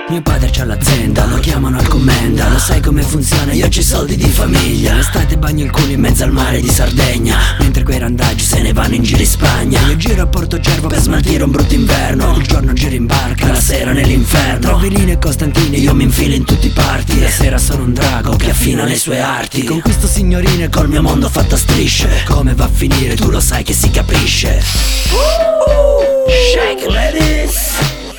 Mio padre c'ha l'azienda, lo chiamano al commenda. Lo sai come funziona, io c'ho i soldi di famiglia. L'estate bagno il culo in mezzo al mare di Sardegna, mentre quei randaggi se ne vanno in giro in Spagna. Io giro a Portocervo per smaltire un brutto inverno. Il giorno giro in barca, la sera nell'inferno. Tra velini e Costantini io mi infilo in tutti i parti. La sera sono un drago che affina le sue arti. Conquisto signorine col mio mondo fatto a strisce. Come va a finire tu lo sai che si capisce. Shake ladies.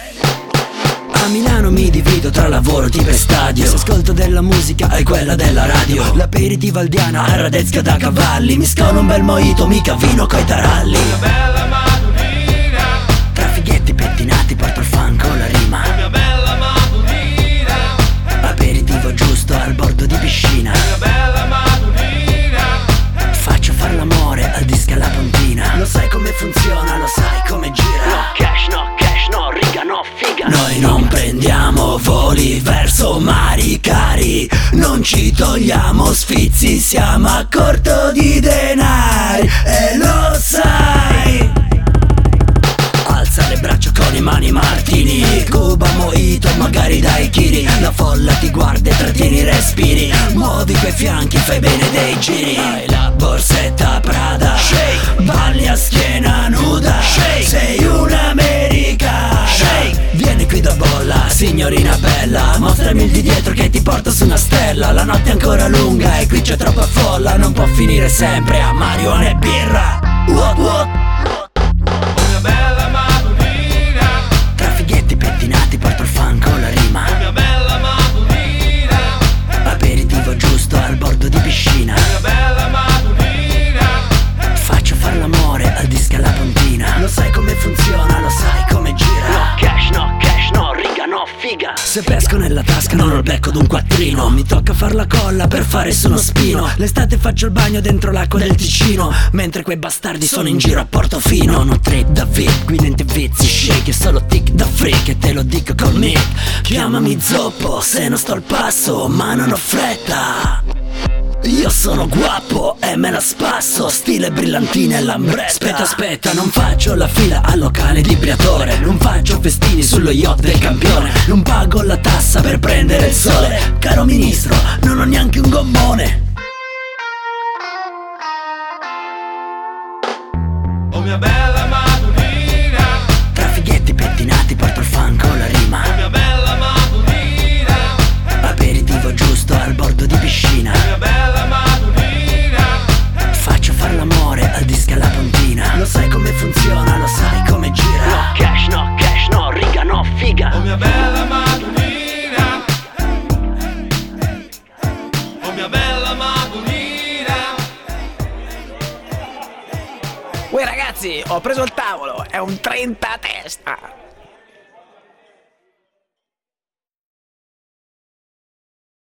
A Milano mi divido tra lavoro tipo e stadio. Se ascolto della musica è quella della radio. L'aperitivo aldiana a Radezca da cavalli. Mi scono un bel mojito, mica vino coi taralli. Una bella mattina, Tra fighetti pettinati porto il fan con la rima. una bella mattina, Aperitivo giusto al bordo di piscina. una bella mattina. Faccio far l'amore al disco alla puntina. Lo sai come funziona, lo sai come gira. No cash, no riga, no figa. Noi non prendiamo voli verso mari cari. Non ci togliamo sfizi, siamo a corto di denari. E lo sai. Alza le braccia con i mani martini. Cuba mojito, magari dai chili. La folla ti guarda e trattieni i respiri. Muovi quei fianchi, fai bene dei giri. Hai la borsetta Prada, shake. Balli a schiena nuda, shake. Sei un'America, shake. Vieni qui da bolla, signorina bella. Mostrami il di dietro che ti porto su una stella. La notte è ancora lunga e qui c'è troppa folla. Non può finire sempre a marijuana e birra. What? Una bella mattina, Tra fighetti pettinati porto il fan con la rima. una bella mattina, Aperitivo giusto al bordo di piscina. una bella mattina. Faccio far l'amore al disco alla puntina. Lo sai come funziona, lo sai come gira. No cash, no riga, no figa. Se pesco nella tasca non ho il becco d'un quattrino. Mi tocca far la colla per fare su uno spino. L'estate faccio il bagno dentro l'acqua del Ticino, mentre quei bastardi sono in giro a Portofino. Non ho trip da VIP, guida in vizi, shake. È solo tic da freak e te lo dico con me. Chiamami zoppo se non sto al passo, ma non ho fretta. Io sono guapo e me la spasso, stile brillantine e lambretta. Aspetta, non faccio la fila al locale di Briatore. Non faccio festini sullo yacht del campione. Non pago la tassa per prendere il sole. Caro ministro, non ho neanche un gommone. Oh mia bella mattina, Tra fighetti pettinati porto il fan con la rima. mia bella mattina, Aperitivo giusto al bordo di piscina. mia bella mattina. Faccio far l'amore al disco alla puntina. Lo sai come funziona, lo sai come gira. No cash, no riga, no figa. Oh mia bella mattina, oh mia bella mattina. Uè ragazzi, ho preso il tavolo, è un 30 a testa.